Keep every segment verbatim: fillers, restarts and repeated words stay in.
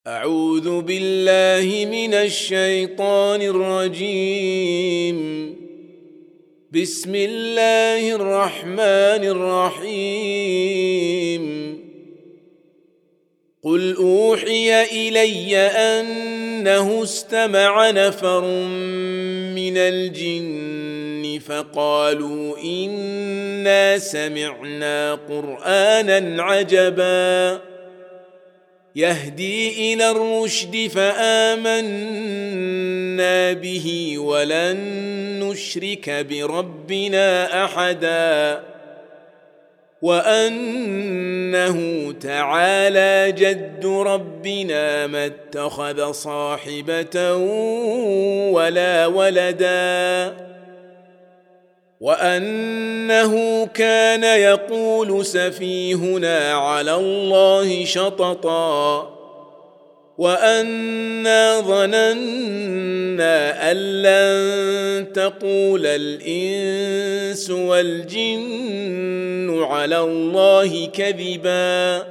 أعوذ بالله من الشيطان الرجيم. بسم الله الرحمن الرحيم. قل أوحي إلي أنه استمع نفر من الجن فقالوا إنا سمعنا قرآنا عجبا يهدي إلى الرشد فآمنا به ولن نشرك بربنا أحدا وأنه تعالى جد ربنا ما اتخذ صاحبة ولا ولدا وأنه كان يقول سفيهنا على الله شططا وأنا ظننا أن لن تقول الإنس والجن على الله كذبا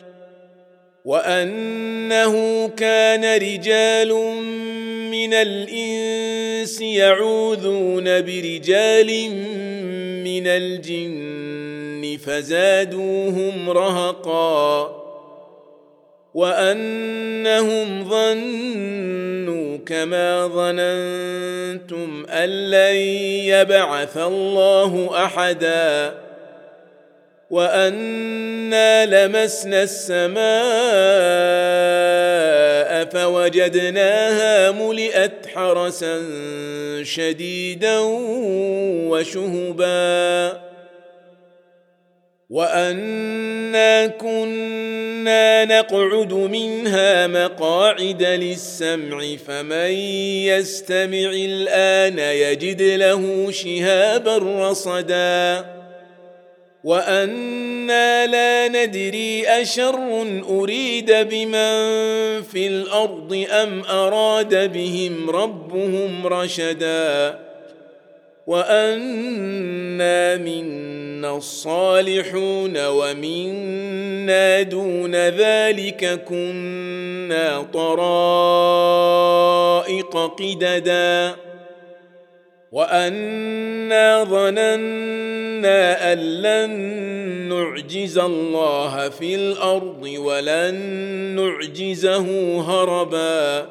وأنه كان رجال من الإنس يعوذون برجال من الجن فزادوهم رهقا وأنهم ظنوا كما ظننتم أن لن يبعث الله أحدا وأنا لمسنا السماء فوجدناها ملئت حرسا شديدا وشهبا وأنا كنا نقعد منها مقاعد للسمع فمن يستمع الآن يجد له شهابا رصدا وأنا لا ندري أشر أريد بمن في الأرض أم أراد بهم ربهم رشدا وأنا منا الصالحون ومنا دون ذلك كنا طرائق قددا وأنا ظننا أن لن نعجز الله في الأرض ولن نعجزه هربا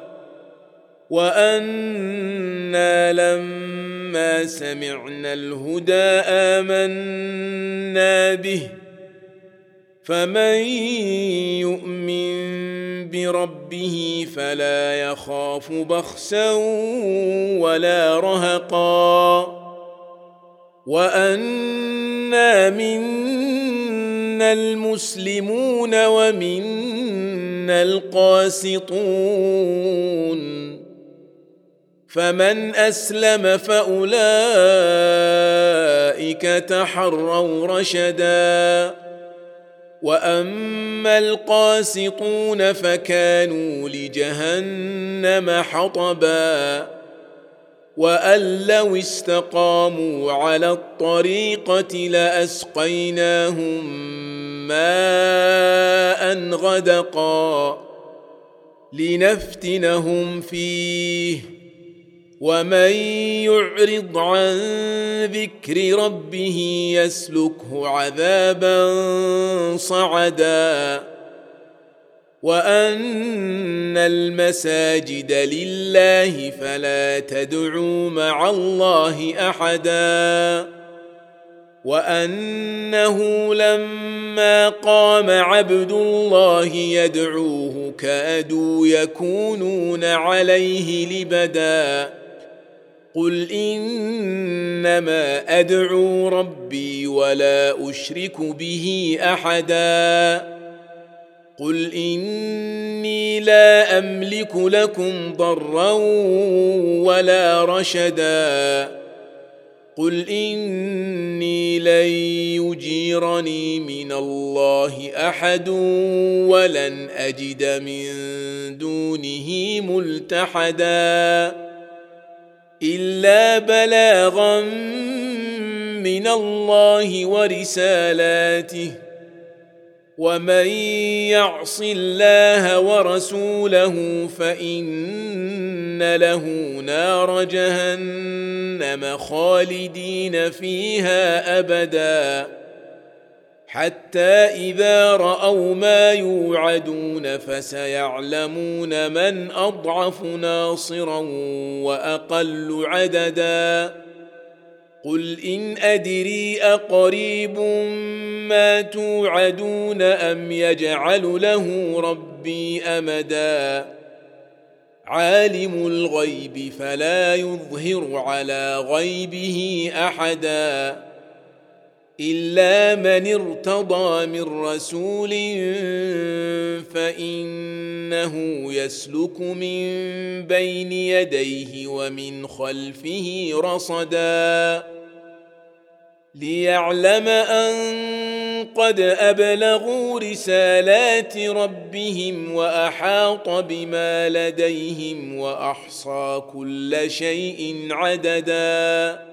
وأنا لما سمعنا الهدى آمنا به فمن يؤمن بربه فلا يخاف بخسا ولا رهقا وأنا منا المسلمون ومنا القاسطون فمن أسلم فأولئك تحروا رشدا وأما القاسطون فكانوا لجهنم حطبا وأن لو استقاموا على الطريقة لأسقيناهم ماء غدقا لنفتنهم فيه ومن يعرض عن ذكر ربه يسلكه عذابا صعدا وأن المساجد لله فلا تدعوا مع الله أحدا وأنه لما قام عبد الله يدعوه كادوا يكونون عليه لبدا قل إنما أدعو ربي ولا أشرك به أحدا قل إني لا أملك لكم ضرا ولا رشدا قل إني لن يجيرني من الله أحد ولن أجد من دونه ملتحدا إلا بلاغا من الله ورسالاته ومن يعص الله ورسوله فإن له نار جهنم خالدين فيها أبدا حتى إذا رأوا ما يوعدون فسيعلمون من أضعف ناصرا وأقل عددا قل إن أدري أقريب ما توعدون أم يجعل له ربي أمدا عالم الغيب فلا يظهر على غيبه أحدا إلا من ارتضى من رسول فإنه يسلك من بين يديه ومن خلفه رصدا ليعلم أن قد أبلغوا رسالات ربهم وأحاط بما لديهم وأحصى كل شيء عددا